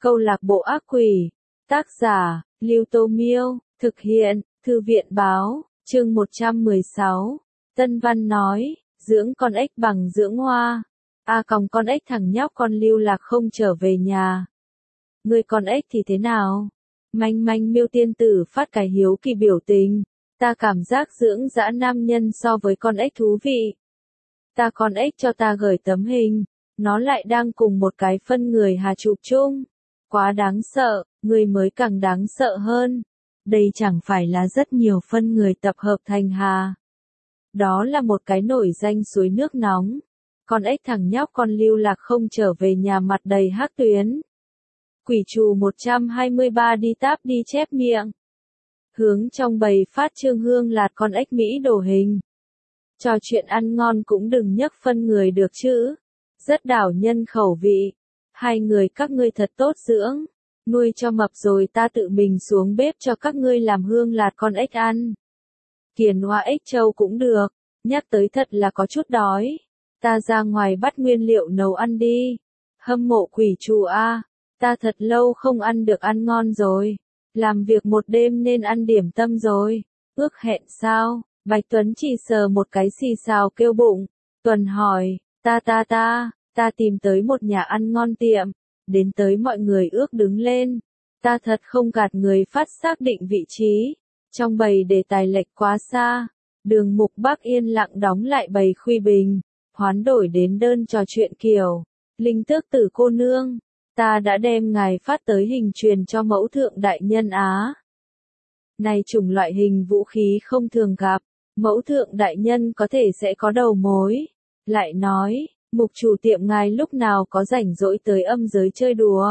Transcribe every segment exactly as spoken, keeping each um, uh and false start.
Câu lạc bộ ác quỷ. Tác giả, Lưu Tô Miêu. Thực hiện, Thư viện Báo. Chương một trăm mười sáu. Tân Văn nói, dưỡng con ếch bằng dưỡng hoa. A còng con ếch thằng nhóc con lưu lạc không trở về nhà. Người con ếch thì thế nào? Manh manh Miêu tiên tử phát cái hiếu kỳ biểu tình. Ta cảm giác dưỡng dã nam nhân so với con ếch thú vị. Ta con ếch cho ta gửi tấm hình. Nó lại đang cùng một cái phân người Hà chụp chung. Quá đáng sợ, người mới càng đáng sợ hơn. Đây chẳng phải là rất nhiều phân người tập hợp thành Hà. Đó là một cái nổi danh suối nước nóng. Con ếch thằng nhóc con lưu lạc không trở về nhà mặt đầy hắc tuyến. Quỷ trù một trăm hai mươi ba đi táp đi chép miệng. Hướng trong bầy phát trương hương lạt con ếch Mỹ đồ hình. Trò chuyện ăn ngon cũng đừng nhắc phân người được chứ. Rất đảo nhân khẩu vị. Hai người các ngươi thật tốt dưỡng. Nuôi cho mập rồi ta tự mình xuống bếp cho các ngươi làm hương lạt con ếch ăn. Kiền hoa ếch trâu cũng được. Nhắc tới thật là có chút đói. Ta ra ngoài bắt nguyên liệu nấu ăn đi. Hâm mộ quỷ trù a. Ta thật lâu không ăn được ăn ngon rồi. Làm việc một đêm nên ăn điểm tâm rồi. Ước hẹn sao? Bạch Tuấn chỉ sờ một cái xì xào kêu bụng. Tuần hỏi, ta ta ta, ta tìm tới một nhà ăn ngon tiệm. Đến tới mọi người ước đứng lên. Ta thật không gạt người phát xác định vị trí. Trong bầy đề tài lệch quá xa. Đường Mục Bắc yên lặng đóng lại bầy khuy bình. Hoán đổi đến đơn trò chuyện kiểu. Linh tước tử cô nương. Ta đã đem ngài phát tới hình truyền cho mẫu thượng đại nhân Á. Này chủng loại hình vũ khí không thường gặp. Mẫu thượng đại nhân có thể sẽ có đầu mối. Lại nói, mục chủ tiệm ngài lúc nào có rảnh rỗi tới âm giới chơi đùa.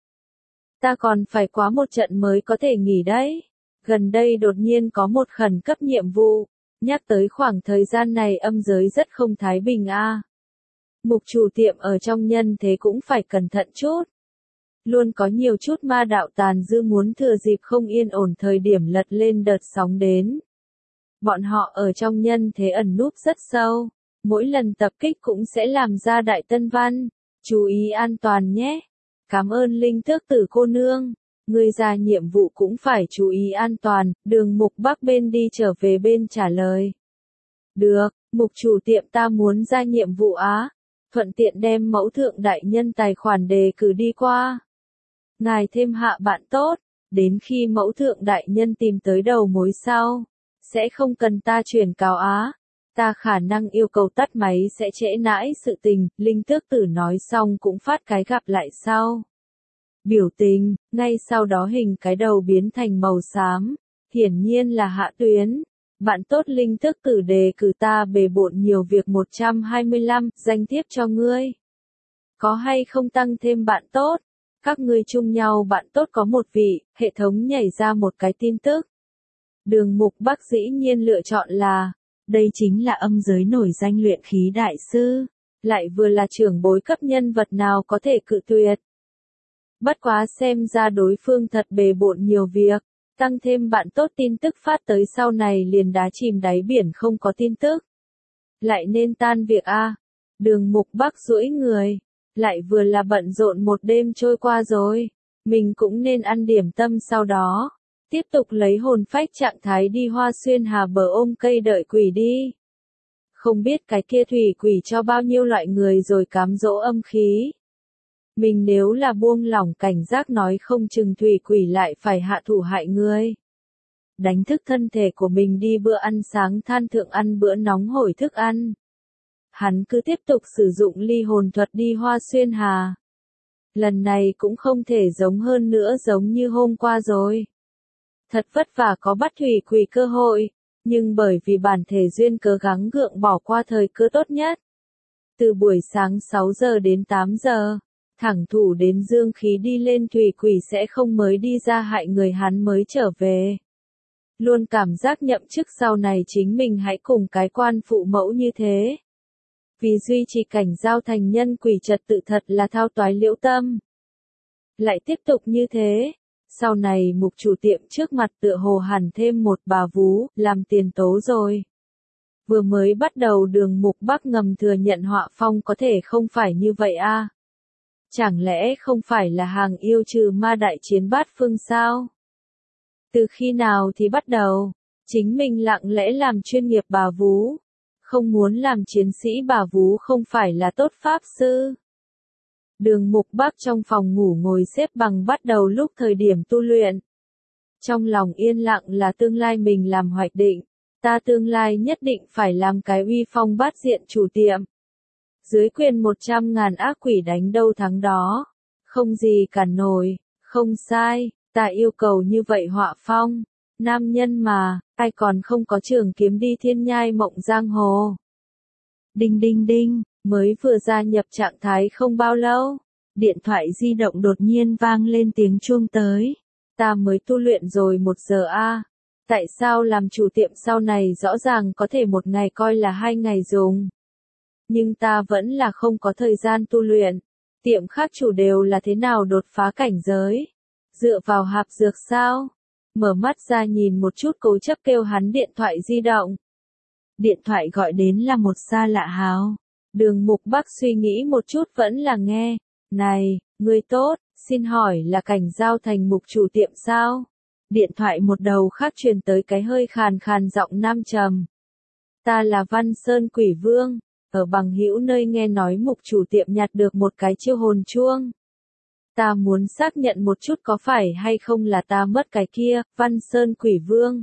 Ta còn phải quá một trận mới có thể nghỉ đấy. Gần đây đột nhiên có một khẩn cấp nhiệm vụ. Nhắc tới khoảng thời gian này âm giới rất không thái bình a. À. Mục chủ tiệm ở trong nhân thế cũng phải cẩn thận chút. Luôn có nhiều chút ma đạo tàn dư muốn thừa dịp không yên ổn thời điểm lật lên đợt sóng đến. Bọn họ ở trong nhân thế ẩn núp rất sâu. Mỗi lần tập kích cũng sẽ làm ra đại tân văn. Chú ý an toàn nhé. Cảm ơn Linh tước tử cô nương. Người ra nhiệm vụ cũng phải chú ý an toàn. Đường Mục Bắc bên đi trở về bên trả lời. Được, mục chủ tiệm ta muốn ra nhiệm vụ á. Thuận tiện đem mẫu thượng đại nhân tài khoản đề cử đi qua. Ngài thêm hạ bạn tốt. Đến khi mẫu thượng đại nhân tìm tới đầu mối sau. Sẽ không cần ta chuyển cáo á. Ta khả năng yêu cầu tắt máy sẽ trễ nãi sự tình. Linh tước tử nói xong cũng phát cái gặp lại sau. Biểu tình, ngay sau đó hình cái đầu biến thành màu xám. Hiển nhiên là Hạ Tuyến. Bạn tốt Linh tước tử đề cử ta bề bộn nhiều việc một trăm hai mươi lăm, danh thiếp cho ngươi. Có hay không tăng thêm bạn tốt? Các ngươi chung nhau bạn tốt có một vị, hệ thống nhảy ra một cái tin tức. Đường Mục Bắc dĩ nhiên lựa chọn là, đây chính là âm giới nổi danh luyện khí đại sư, lại vừa là trưởng bối cấp nhân vật nào có thể cự tuyệt. Bất quá xem ra đối phương thật bề bộn nhiều việc, tăng thêm bạn tốt tin tức phát tới sau này liền đá chìm đáy biển không có tin tức. Lại nên tan việc a. À. Đường Mục Bắc duỗi người, lại vừa là bận rộn một đêm trôi qua rồi, mình cũng nên ăn điểm tâm sau đó. Tiếp tục lấy hồn phách trạng thái đi Hoa Xuyên Hà bờ ôm cây đợi quỷ đi. Không biết cái kia thủy quỷ cho bao nhiêu loại người rồi cám dỗ âm khí. Mình nếu là buông lỏng cảnh giác nói không chừng thủy quỷ lại phải hạ thủ hại người. Đánh thức thân thể của mình đi bữa ăn sáng than thượng ăn bữa nóng hổi thức ăn. Hắn cứ tiếp tục sử dụng ly hồn thuật đi Hoa Xuyên Hà. Lần này cũng không thể giống hơn nữa giống như hôm qua rồi. Thật vất vả có bắt thủy quỷ cơ hội, nhưng bởi vì bản thể duyên cớ gắng gượng bỏ qua thời cơ tốt nhất. Từ buổi sáng sáu giờ đến tám giờ, thẳng thủ đến dương khí đi lên thủy quỷ sẽ không mới đi ra hại người hắn mới trở về. Luôn cảm giác nhậm chức sau này chính mình hãy cùng cái quan phụ mẫu như thế. Vì duy trì cảnh giao thành nhân quỷ trật tự thật là thao toái liễu tâm. Lại tiếp tục như thế. Sau này mục chủ tiệm trước mặt tựa hồ hẳn thêm một bà vú, làm tiền tố rồi. Vừa mới bắt đầu Đường Mục Bắc ngầm thừa nhận họa phong có thể không phải như vậy a. À. Chẳng lẽ không phải là hàng yêu trừ ma đại chiến bát phương sao? Từ khi nào thì bắt đầu, chính mình lặng lẽ làm chuyên nghiệp bà vú, không muốn làm chiến sĩ bà vú không phải là tốt pháp sư. Đường Mục Bắc trong phòng ngủ ngồi xếp bằng bắt đầu lúc thời điểm tu luyện. Trong lòng yên lặng là tương lai mình làm hoạch định, ta tương lai nhất định phải làm cái uy phong bát diện chủ tiệm. Dưới quyền một trăm ngàn ác quỷ đánh đâu thắng đó, không gì cản nổi, không sai, ta yêu cầu như vậy họa phong. Nam nhân mà, ai còn không có trường kiếm đi thiên nhai mộng giang hồ. Đinh đinh đinh, mới vừa gia nhập trạng thái không bao lâu, điện thoại di động đột nhiên vang lên tiếng chuông tới. Ta mới tu luyện rồi một giờ a, à. Tại sao làm chủ tiệm sau này rõ ràng có thể một ngày coi là hai ngày dùng. Nhưng ta vẫn là không có thời gian tu luyện. Tiệm khác chủ đều là thế nào đột phá cảnh giới. Dựa vào hạp dược sao? Mở mắt ra nhìn một chút cố chấp kêu hắn điện thoại di động. Điện thoại gọi đến là một xa lạ hào. Đường Mục Bắc suy nghĩ một chút vẫn là nghe. Này, người tốt, xin hỏi là Cảnh Giao Thành mục chủ tiệm sao? Điện thoại một đầu khác truyền tới cái hơi khàn khàn giọng nam trầm. Ta là Văn Sơn Quỷ Vương, ở bằng hữu nơi nghe nói mục chủ tiệm nhặt được một cái chiêu hồn chuông. Ta muốn xác nhận một chút có phải hay không là ta mất cái kia, Văn Sơn Quỷ Vương.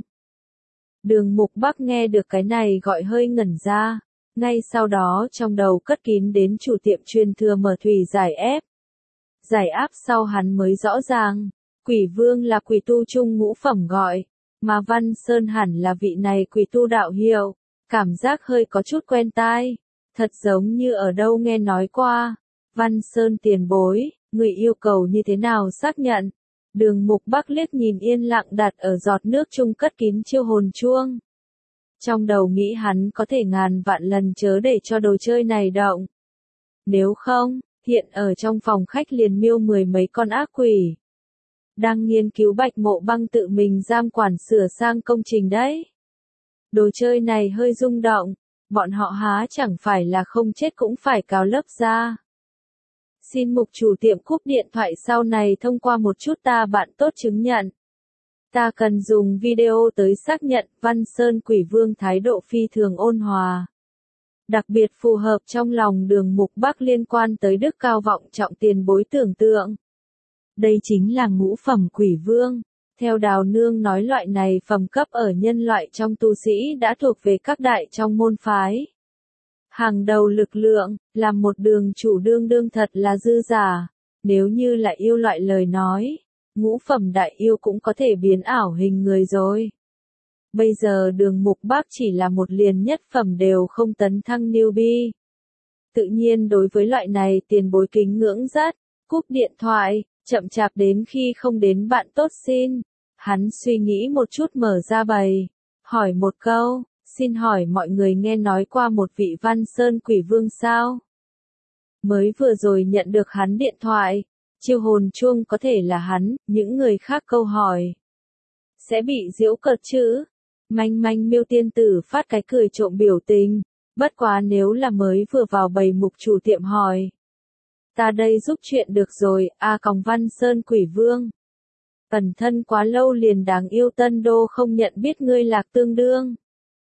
Đường Mục Bắc nghe được cái này gọi hơi ngẩn ra, ngay sau đó trong đầu cất kín đến chủ tiệm truyền thừa mở thủy giải ép. Giải áp sau hắn mới rõ ràng, Quỷ Vương là quỷ tu trung ngũ phẩm gọi, mà Văn Sơn hẳn là vị này quỷ tu đạo hiệu, cảm giác hơi có chút quen tai, thật giống như ở đâu nghe nói qua. Văn Sơn tiền bối, người yêu cầu như thế nào xác nhận? Đường Mục Bắc liếc nhìn yên lặng đặt ở giọt nước chung cất kín chiêu hồn chuông. Trong đầu nghĩ hắn có thể ngàn vạn lần chớ để cho đồ chơi này động. Nếu không, hiện ở trong phòng khách liền miêu mười mấy con ác quỷ. Đang nghiên cứu Bạch Mộ Băng tự mình giam quản sửa sang công trình đấy. Đồ chơi này hơi rung động, bọn họ há chẳng phải là không chết cũng phải cào lớp ra. Xin mục chủ tiệm cúp điện thoại sau này thông qua một chút ta bạn tốt chứng nhận. Ta cần dùng video tới xác nhận Văn Sơn Quỷ Vương thái độ phi thường ôn hòa. Đặc biệt phù hợp trong lòng Đường Mục Bắc liên quan tới đức cao vọng trọng tiền bối tưởng tượng. Đây chính là ngũ phẩm quỷ vương. Theo Đào Nương nói loại này phẩm cấp ở nhân loại trong tu sĩ đã thuộc về các đại trong môn phái. Hàng đầu lực lượng, làm một đường chủ đương đương thật là dư giả. Nếu như là yêu loại lời nói, ngũ phẩm đại yêu cũng có thể biến ảo hình người rồi. Bây giờ Đường Mục Bắc chỉ là một liền nhất phẩm đều không tấn thăng newbie. Tự nhiên đối với loại này tiền bối kính ngưỡng rất, cúp điện thoại, chậm chạp đến khi không đến bạn tốt xin. Hắn suy nghĩ một chút mở ra bày, hỏi một câu, xin hỏi mọi người nghe nói qua một vị Văn Sơn Quỷ Vương sao? Mới vừa rồi nhận được hắn điện thoại, chiêu hồn chuông có thể là hắn, những người khác câu hỏi. Sẽ bị giễu cợt chứ? Manh manh miêu tiên tử phát cái cười trộm biểu tình, bất quá nếu là mới vừa vào bầy mục chủ tiệm hỏi. Ta đây giúp chuyện được rồi, a à, còng Văn Sơn Quỷ Vương. Ẩn thân quá lâu liền đáng yêu Tân Đô không nhận biết ngươi lạc tương đương.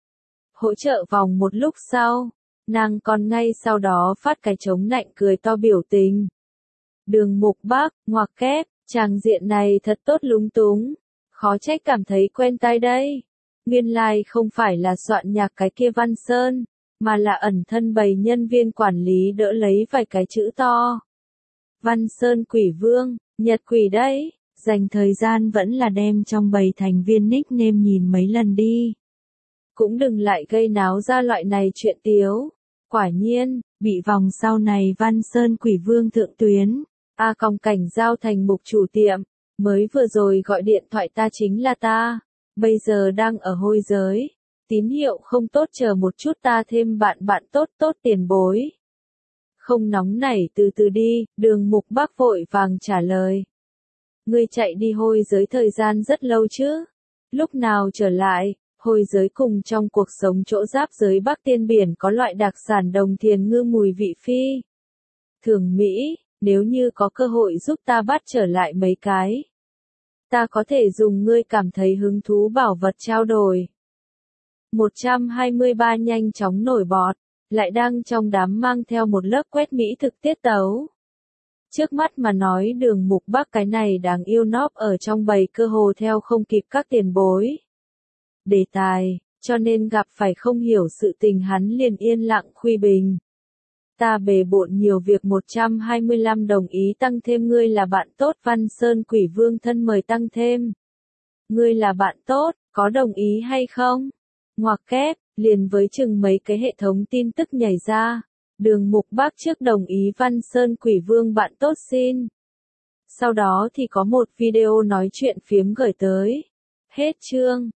Hỗ trợ vòng một lúc sau, nàng còn ngay sau đó phát cái chống nạnh cười to biểu tình. Đường Mục Bắc, ngoặc kép, tràng diện này thật tốt lúng túng, khó trách cảm thấy quen tai đây. Nguyên lai like không phải là soạn nhạc cái kia Văn Sơn, mà là ẩn thân bầy nhân viên quản lý đỡ lấy vài cái chữ to. Văn Sơn Quỷ Vương, Nhật Quỷ đấy, dành thời gian vẫn là đem trong bầy thành viên nickname nhìn mấy lần đi. Cũng đừng lại gây náo ra loại này chuyện tiếu. Quả nhiên, bị vòng sau này Văn Sơn Quỷ Vương thượng tuyến. A còng Cảnh Giao Thành mục chủ tiệm, mới vừa rồi gọi điện thoại ta chính là ta, bây giờ đang ở hôi giới. Tín hiệu không tốt chờ một chút ta thêm bạn bạn tốt tốt tiền bối. Không nóng nảy từ từ đi, Đường Mục Bắc vội vàng trả lời. Ngươi chạy đi hôi giới thời gian rất lâu chứ? Lúc nào trở lại? Hôi giới cùng trong cuộc sống chỗ giáp giới Bắc Tiên Biển có loại đặc sản đồng thiền ngư mùi vị phi thường Mỹ, nếu như có cơ hội giúp ta bắt trở lại mấy cái. Ta có thể dùng ngươi cảm thấy hứng thú bảo vật trao đổi. một trăm hai mươi ba nhanh chóng nổi bọt, lại đang trong đám mang theo một lớp quét mỹ thực tiết tấu. Trước mắt mà nói Đường Mục Bắc cái này đáng yêu nóp ở trong bầy cơ hồ theo không kịp các tiền bối. Đề tài, cho nên gặp phải không hiểu sự tình hắn liền yên lặng khuy bình. Ta bề bộn nhiều việc một trăm hai mươi lăm đồng ý tăng thêm ngươi là bạn tốt Văn Sơn Quỷ Vương thân mời tăng thêm. Ngươi là bạn tốt, có đồng ý hay không? Ngoặc kép, liền với chừng mấy cái hệ thống tin tức nhảy ra. Đường Mục Bắc trước đồng ý Văn Sơn Quỷ Vương bạn tốt xin. Sau đó thì có một video nói chuyện phiếm gửi tới. Hết chương.